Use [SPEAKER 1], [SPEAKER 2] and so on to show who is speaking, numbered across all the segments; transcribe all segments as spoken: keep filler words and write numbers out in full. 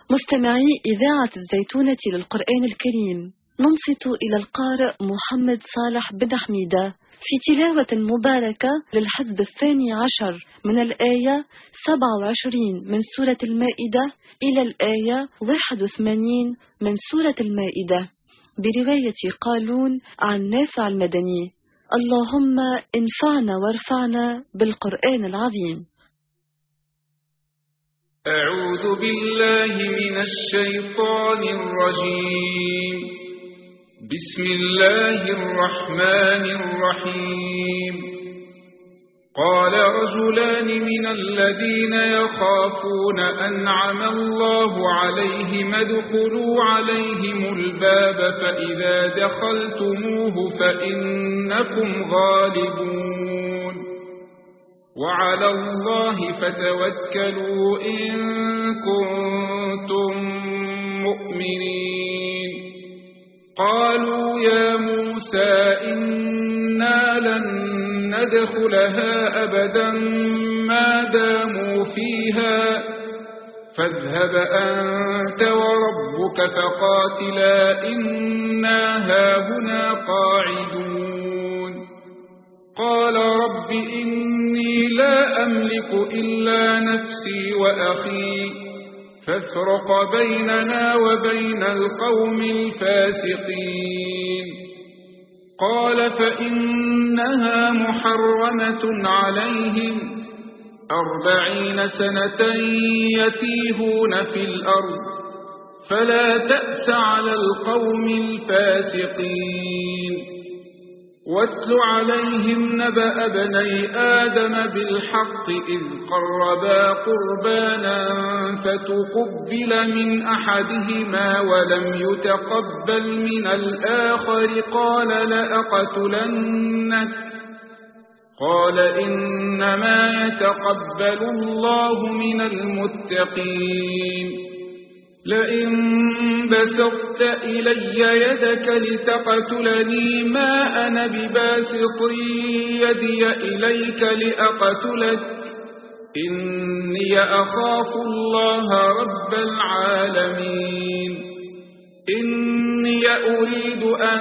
[SPEAKER 1] مستمعي إذاعة الزيتونة للقرآن الكريم، ننصت إلى القارئ محمد صالح بن حميدة في تلاوة مباركة للحزب الثاني عشر من الآية سبعة وعشرين من سورة المائدة إلى الآية واحد وثمانين من سورة المائدة برواية قالون عن نافع المدني. اللهم انفعنا وارفعنا بالقرآن العظيم.
[SPEAKER 2] أعوذ بالله من الشيطان الرجيم. بسم الله الرحمن الرحيم. قال رجلان من الذين يخافون أنعم الله عليهم ادخلوا عليهم الباب فإذا دخلتموه فإنكم غالبون وعلى الله فتوكلوا إن كنتم مؤمنين. قالوا يا موسى إنا لن ندخلها أبدا ما داموا فيها فاذهب أنت وربك فقاتلا إنا هاهنا قاعدون. قال رب إني لا أملك إلا نفسي وأخي فافرق بيننا وبين القوم الفاسقين. قال فإنها محرمة عليهم أربعين سنة يتيهون في الأرض فلا تأس على القوم الفاسقين. واتل عليهم نبأ ابني آدم بالحق إذ قربا قربانا فتقبل من أحدهما ولم يتقبل من الآخر قال لأقتلنك قال إنما يتقبل الله من المتقين. لئن بسطت إلي يدك لتقتلني ما أنا بباسط يدي إليك لأقتلك إني أخاف الله رب العالمين. إني أريد أن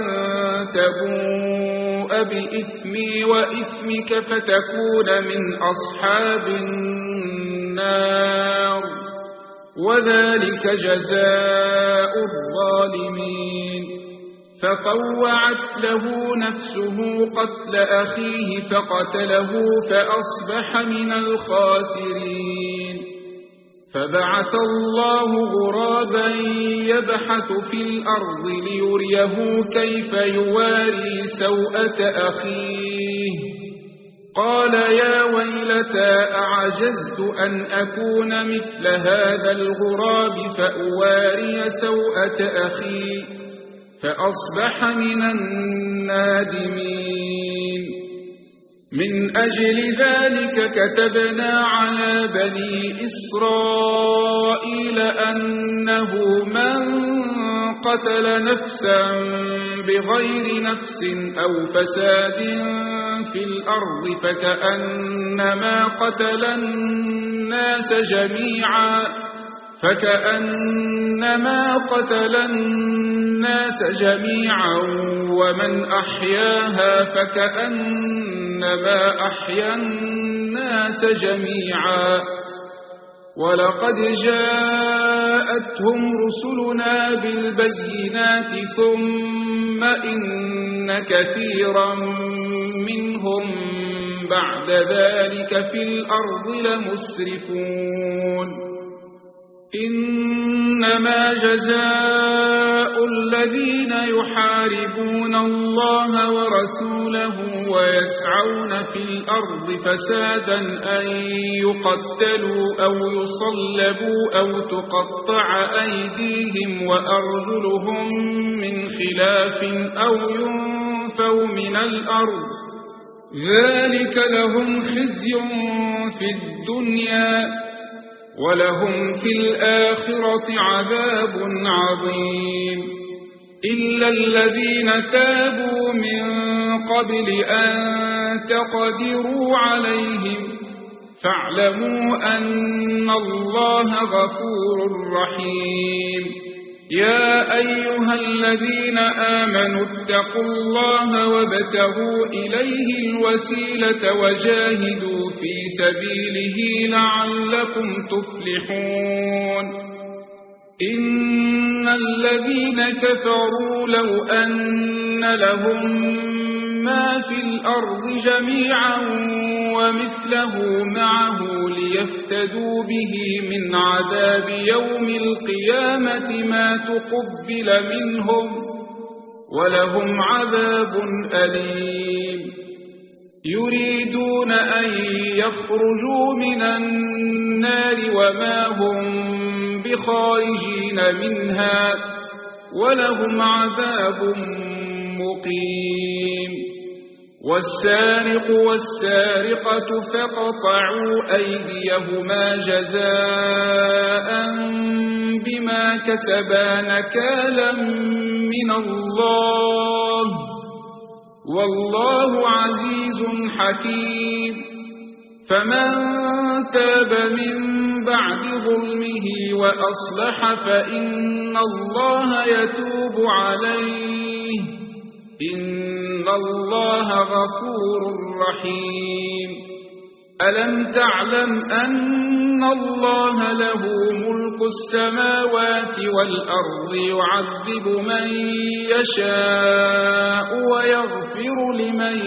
[SPEAKER 2] تبوء بإثمي وإثمك فتكون من أصحاب النار وذلك جزاء الظالمين. فطوعت له نفسه قتل أخيه فقتله فأصبح من الخاسرين. فبعث الله غرابا يبحث في الأرض ليريه كيف يواري سوءة أخيه قال يا ويلتى أعجزت أن أكون مثل هذا الغراب فأواري سوءة أخي فأصبح من النادمين. من أجل ذلك كتبنا على بني إسرائيل أنه من قتل نفسا بغير نفس أو فساد في الأرض فكأنما قتل الناس جميعا فكأنما قتل الناس جميعا ومن أحياها فكأنما أحيا الناس جميعا. ولقد جاءتهم رسلنا بالبينات ثم إن كثيرا منهم بعد ذلك في الأرض لمسرفون. إنما جزاء الذين يحاربون الله ورسوله ويسعون في الأرض فسادا أن يقتلوا أو يصلبوا أو تقطع أيديهم وأرجلهم من خلاف أو ينفوا من الأرض ذلك لهم خزي في الدنيا ولهم في الآخرة عذاب عظيم. إلا الذين تابوا من قبل أن تقدروا عليهم فاعلموا أن الله غفور رحيم. يا أيها الذين آمنوا اتقوا الله وابتغوا إليه الوسيلة وجاهدوا في سبيله لعلكم تفلحون. إن الذين كفروا لو أن لهم ما في الأرض جميعا ومثله معه ليفتدوا به من عذاب يوم القيامة ما تقبل منهم ولهم عذاب أليم. يريدون أن يخرجوا من النار وما هم بخارجين منها ولهم عذاب مقيم. والسارق والسارقة فاقطعوا أيديهما جزاء بما كسبا نكالا من الله والله عزيز حكيم. فمن تاب من بعد ظلمه وأصلح فإن الله يتوب عليه إن الله غفور رحيم. ألم تعلم أن الله له ملك السماوات والأرض يعذب من يشاء ويغفر لمن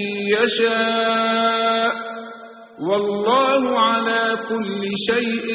[SPEAKER 2] يشاء والله على كل شيء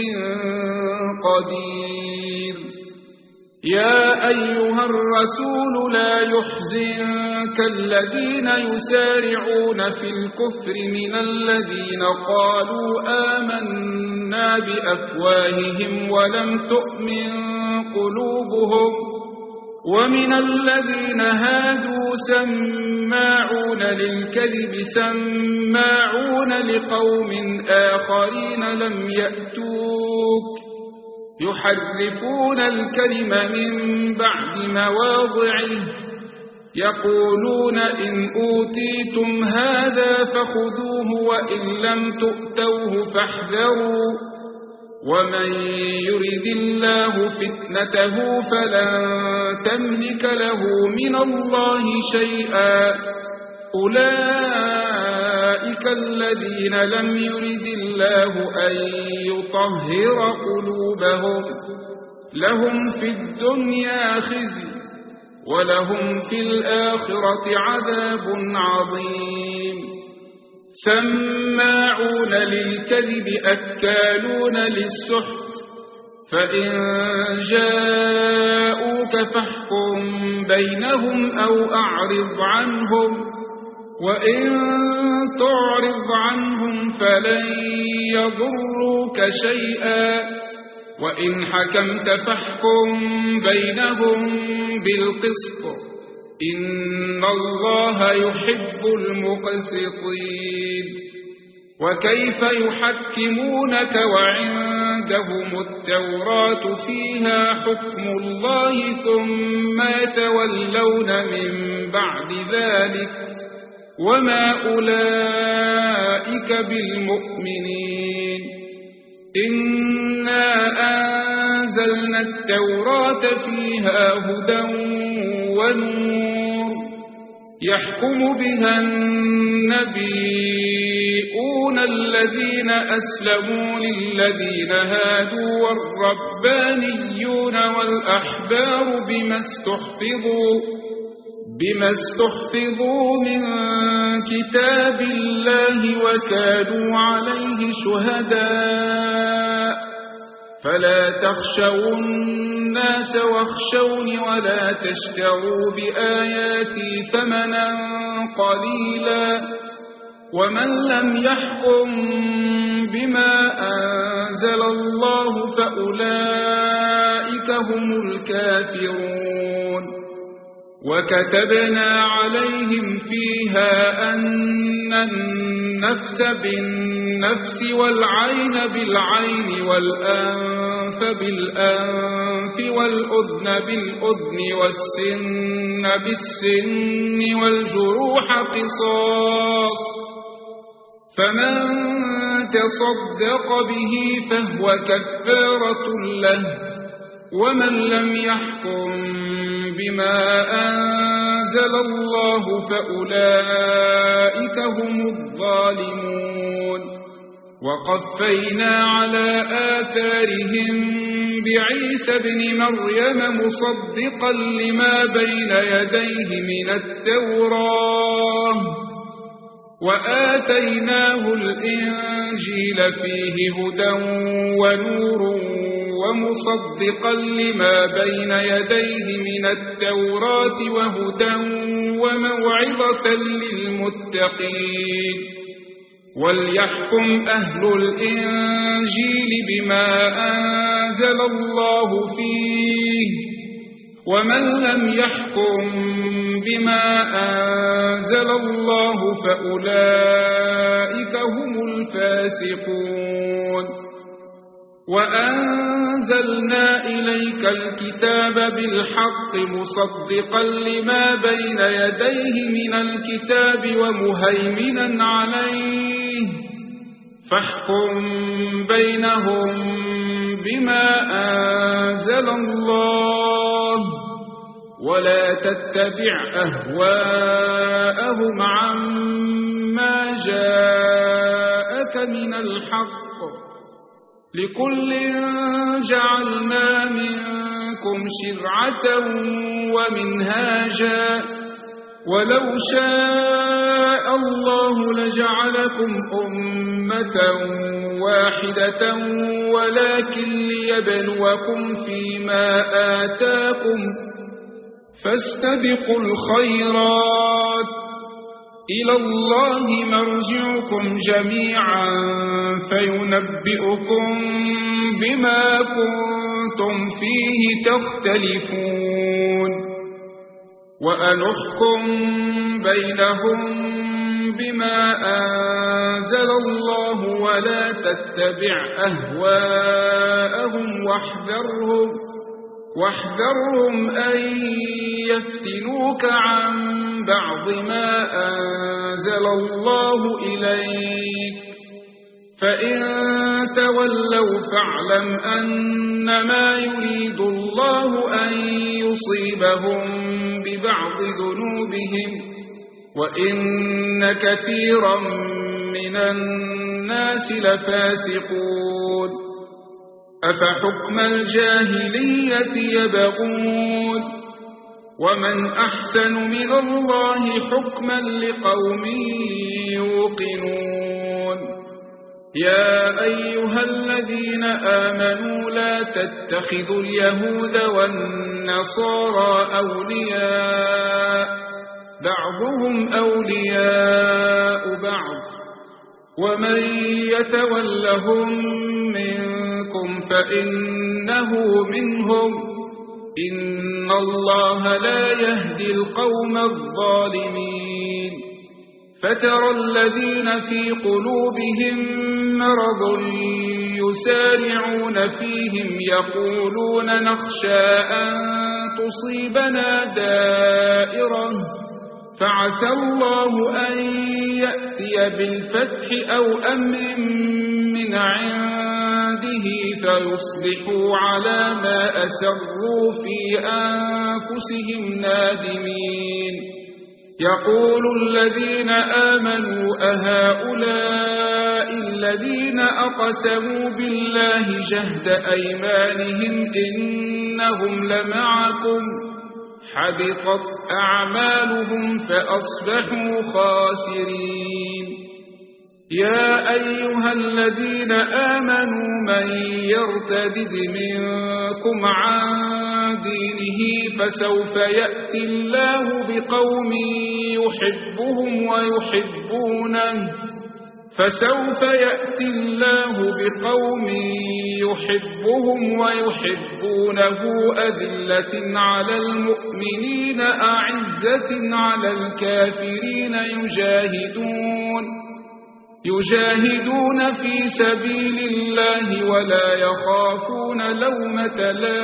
[SPEAKER 2] قدير. يا أيها الرسول لا يحزنك الذين يسارعون في الكفر من الذين قالوا آمنا بأفواههم ولم تؤمن قلوبهم ومن الذين هادوا سماعون للكذب سماعون لقوم آخرين لم يأتوك يحرفون الكلم من بعد مواضعه يقولون إن أوتيتم هذا فخذوه وإن لم تؤتوه فاحذروا ومن يرد الله فتنته فلن تملك له من الله شيئا أولئك الذين لم يرد الله أن يطهر قلوبهم لهم في الدنيا خزي ولهم في الآخرة عذاب عظيم. سماعون للكذب أكالون للسحت فإن جاءوك فاحكم بينهم أو أعرض عنهم وإن تعرض عنهم فلن يضروك شيئا وإن حكمت فاحكم بينهم بالقسط إن الله يحب المقسطين. وكيف يحكمونك وعندهم التوراة فيها حكم الله ثم يتولون من بعد ذلك وما أولئك بالمؤمنين. إنا أنزلنا التوراة فيها هدى ونور يحكم بها النبيون الذين أسلموا للذين هادوا والربانيون والأحبار بما استحفظوا بما استحفظوا من كتاب الله وكانوا عليه شهداء فلا تخشوا الناس واخشوني ولا تشتروا بآياتي ثمنا قليلا ومن لم يحكم بما أنزل الله فأولئك هم الكافرون. وكتبنا عليهم فيها أن النفس بالنفس والعين بالعين والأنف بالأنف والأذن بالأذن والسن بالسن والجروح قصاص فمن تصدق به فهو كفارة له ومن لم يحكم بما أنزل الله فأولئك هم الظالمون وقفينا على آثارهم بعيسى ابن مريم مصدقا لما بين يديه من التوراة وآتيناه الإنجيل فيه هدى ونور ومصدقا لما بين يديه من التوراة وهدى وموعظة للمتقين وليحكم أهل الإنجيل بما أنزل الله فيه ومن لم يحكم بما أنزل الله فأولئك هم الفاسقون وأنزلنا إليك الكتاب بالحق مصدقا لما بين يديه من الكتاب ومهيمنا عليه فاحكم بينهم بما أنزل الله ولا تتبع أهواءهم عما جاءك من الحق لكل جعلنا منكم شرعة ومنهاجا ولو شاء الله لجعلكم أمة واحدة ولكن ليبلوكم فيما آتاكم فاستبقوا الخيرات إلى الله مرجعكم جميعا فينبئكم بما كنتم فيه تختلفون وأنحكم بينهم بما أنزل الله ولا تتبع أهواءهم واحذرهم واحذرهم أن يفتنوك عن بعض ما أنزل الله إليك فإن تولوا فاعلم أنما يريد الله أن يصيبهم ببعض ذنوبهم وإن كثيرا من الناس لفاسقون أفحكم الجاهلية يبغون ومن أحسن من الله حكما لقوم يوقنون يا أيها الذين آمنوا لا تتخذوا اليهود والنصارى أولياء بعضهم أولياء بعض ومن يتولهم منكم فإنه منهم إن الله لا يهدي القوم الظالمين فترى الذين في قلوبهم مرض يسارعون فيهم يقولون نخشى أن تصيبنا دائرة فعسى الله أن يأتي بالفتح أو أمر من عنده فيصبحوا على ما أسروا في أنفسهم نادمين يقول الذين آمنوا أهؤلاء الذين أقسموا بالله جهد أيمانهم إنهم لمعكم حبطت أعمالهم فأصبحوا خاسرين يا أيها الذين آمنوا من يرتد منكم عن دينه فسوف يأتي الله بقوم يحبهم ويحبونه فسوف يأتي الله بقوم يحبهم ويحبونه أذلة على المؤمنين أعزة على الكافرين يجاهدون يجاهدون في سبيل الله ولا يخافون لومة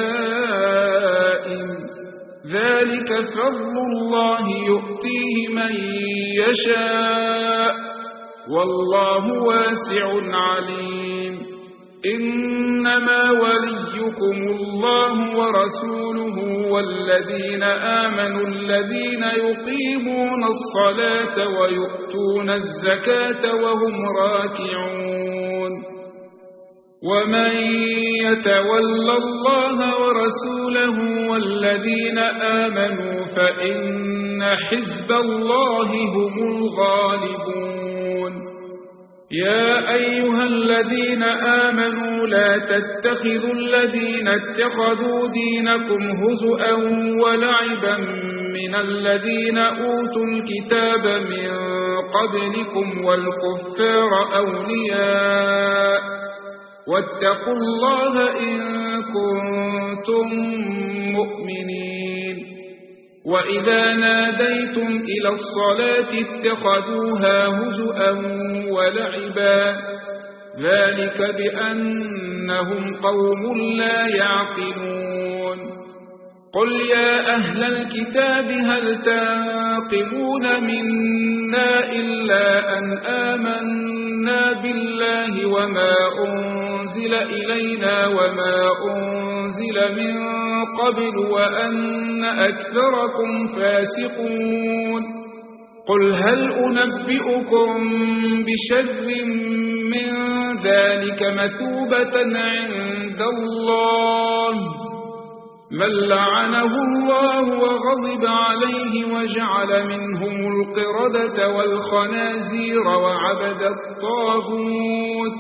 [SPEAKER 2] لائم ذلك فضل الله يؤتيه من يشاء والله واسع عليم. إنما وليكم الله ورسوله والذين آمنوا الذين يقيمون الصلاة ويؤتون الزكاة وهم راكعون. ومن يتول الله ورسوله والذين آمنوا فإن حزب الله هم الغالبون. يا أيها الذين آمنوا لا تتخذوا الذين اتخذوا دينكم هزؤا ولعبا من الذين أوتوا الكتاب من قبلكم والكفار أولياء واتقوا الله إن كنتم مؤمنين. وإذا ناديتم إلى الصلاة اتخذوها هزؤا ولعبا ذلك بأنهم قوم لا يعقلون. قل يا أهل الكتاب هل تنقمون منا إلا أن آمنا بالله وما أنزل إلينا وما أنزل من قبل وأن أكثركم فاسقون. قل هل أنبئكم بشر من ذلك مثوبة عند الله من لعنه الله وغضب عليه وجعل منهم القردة والخنازير وعبد الطاغوت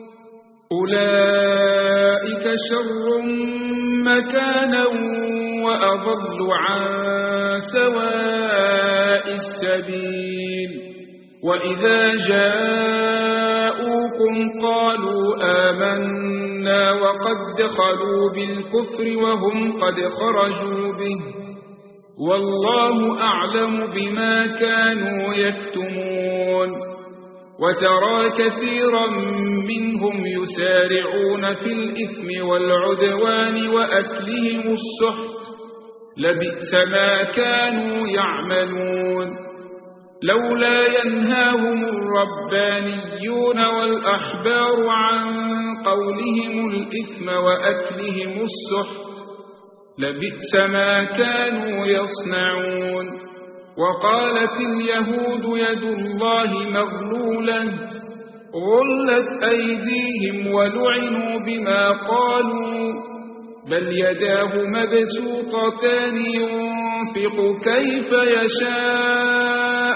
[SPEAKER 2] أولئك شر مكانا وأضل عن سواء السبيل. وإذا جاءوكم قالوا آمنا وقد دخلوا بالكفر وهم قد خرجوا به والله أعلم بما كانوا يكتمون. وترى كثيرا منهم يسارعون في الإثم والعدوان وأكلهم السحت لبئس ما كانوا يعملون. لولا ينهاهم الربانيون والأحبار عن قولهم الإثم وأكلهم السحت لبئس ما كانوا يصنعون. وقالت اليهود يد الله مغلولة غلت أيديهم ولعنوا بما قالوا بل يداه مبسوطتان ينفق كيف يشاء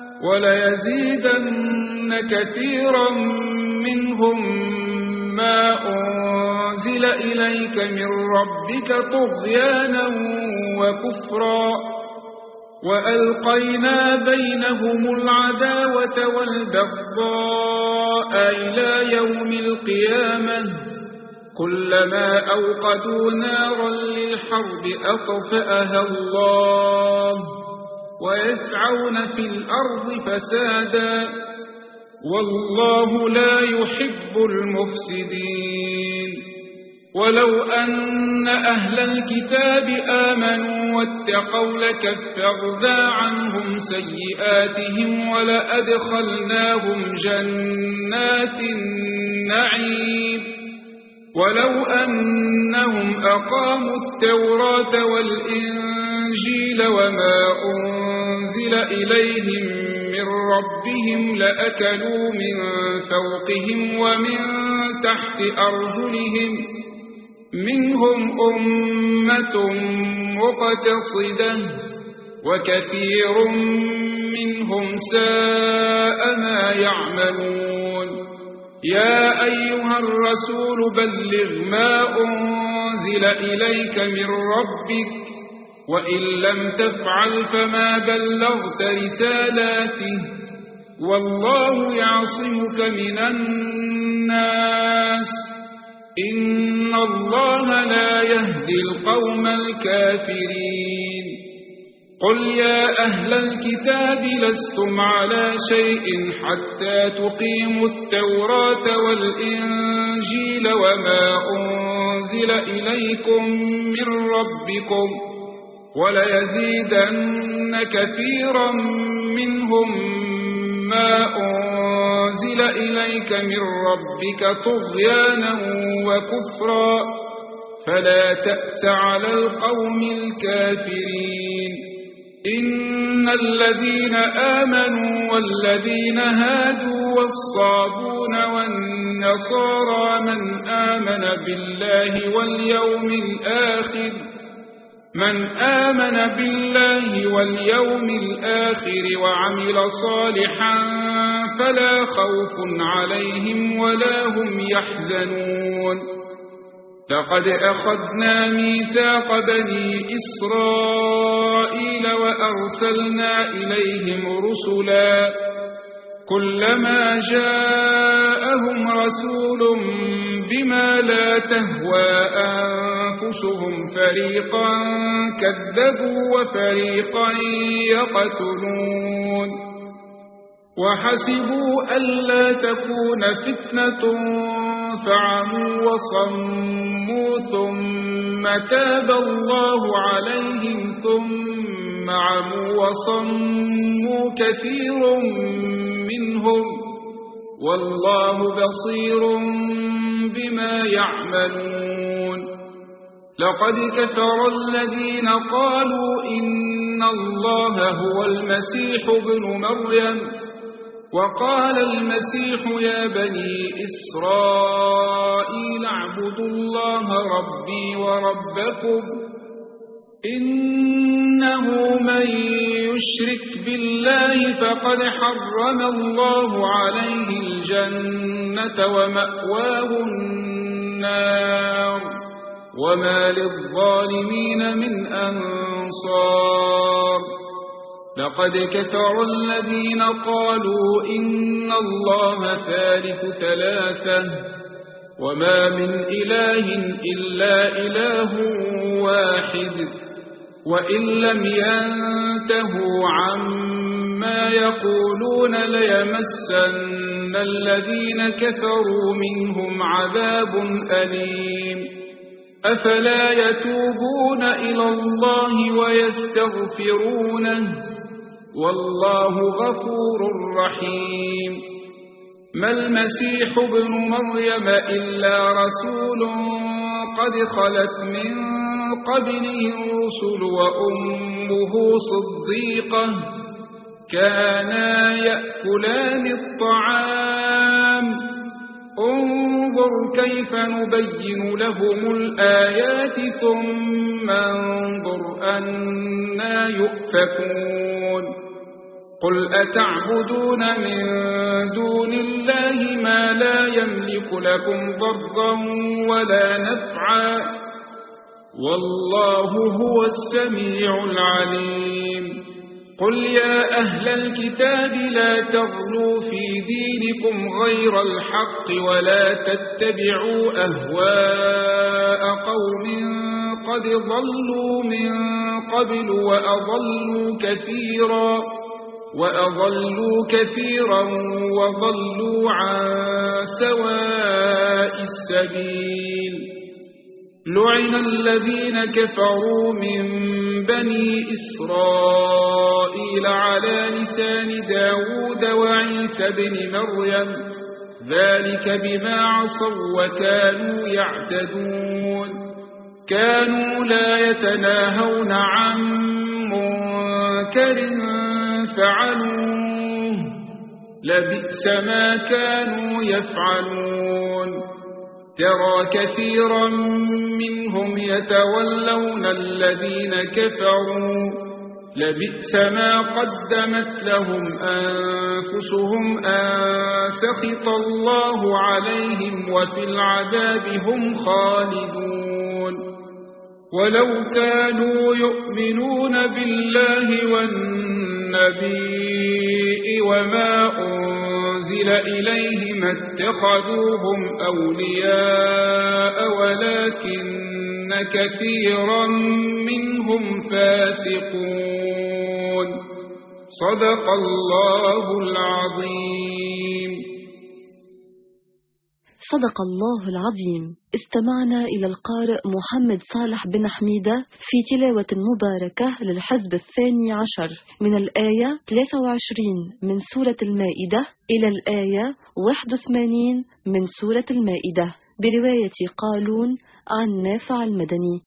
[SPEAKER 2] وليزيدن كثيرا منهم ما أنزل إليك من ربك طغيانا وكفرا وألقينا بينهم العداوة والبغضاء إلى يوم القيامة كلما أوقدوا نارا للحرب أطفأها الله ويسعون في الأرض فسادا والله لا يحب المفسدين. ولو أن أهل الكتاب آمنوا واتقوا لكفرنا عنهم سيئاتهم ولأدخلناهم جنات النعيم ولو أنهم أقاموا التوراة والإنجيل وما أنزل إليهم من ربهم لأكلوا من فوقهم ومن تحت أرجلهم منهم أمة مقتصدة وكثير منهم ساء ما يعملون. يا أيها الرسول بلغ ما أنزل إليك من ربك وإن لم تفعل فما بلغت رسالاته والله يعصمك من الناس إن الله لا يهدي القوم الكافرين. قل يا أهل الكتاب لستم على شيء حتى تقيموا التوراة والإنجيل وما أنزل إليكم من ربكم وليزيدن كثيرا منهم ما أنزل أنزل إليك من ربك طغيانا وكفرا فلا تأس على القوم الكافرين إن الذين آمنوا والذين هادوا والصابون والنصارى من آمن بالله واليوم الآخر من آمن بالله واليوم الآخر وعمل صالحا فلا خوف عليهم ولا هم يحزنون لقد أخذنا ميثاق بني إسرائيل وأرسلنا إليهم رسلا كلما جاءهم رسول بما لا تهوى أنفسهم فريقا كذبوا وفريقا يقتلون وحسبوا ألا تكون فتنة فعموا وصموا ثم تاب الله عليهم ثم عموا وصموا كثير منهم والله بصير بما يعملون لقد كفر الذين قالوا إن الله هو المسيح ابن مريم وقال المسيح يا بني إسرائيل اعبدوا الله ربي وربكم إنه من يشرك بالله فقد حرم الله عليه الجنة ومأواه النار وما للظالمين من أنصار لقد كفر الذين قالوا إن الله ثالث ثلاثة وما من إله إلا إله واحد وإن لم ينتهوا عما يقولون ليمسن الذين كفروا منهم عذاب أليم أفلا يتوبون إلى الله ويستغفرونه والله غفور رحيم ما المسيح ابن مريم إلا رسول قد خلت من قبله الرسل وأمه صديقة كانا يأكلان الطعام انظر كيف نبين لهم الآيات ثم انظر أنا يؤفكون قل أتعبدون من دون الله ما لا يملك لكم ضرا ولا نفعا والله هو السميع العليم قل يا أهل الكتاب لا تغلوا في دينكم غير الحق ولا تتبعوا أهواء قوم قد ضلوا من قبل وأضلوا كثيرا وأضلوا كثيرا وضلوا عن سواء السبيل لعن الذين كفروا من بني إسرائيل على لسان داود وعيسى بن مريم ذلك بما عصوا وكانوا يعتدون كانوا لا يتناهون عن منكر فعلوه لبئس ما كانوا يفعلون ترى كثيرا منهم يتولون الذين كفروا لبئس ما قدمت لهم أنفسهم أن سخط الله عليهم وفي العذاب هم خالدون ولو كانوا يؤمنون بالله والنبي وما أنزل إليه ما اتخذوهم أولياء ولكن كثيرا منهم فاسقون صدق الله العظيم.
[SPEAKER 1] صدق الله العظيم. استمعنا إلى القارئ محمد صالح بن حميدة في تلاوة مباركة للحزب الثاني عشر من الآية ثلاثة وعشرين من سورة المائدة إلى الآية واحد وثمانين من سورة المائدة برواية قالون عن نافع المدني.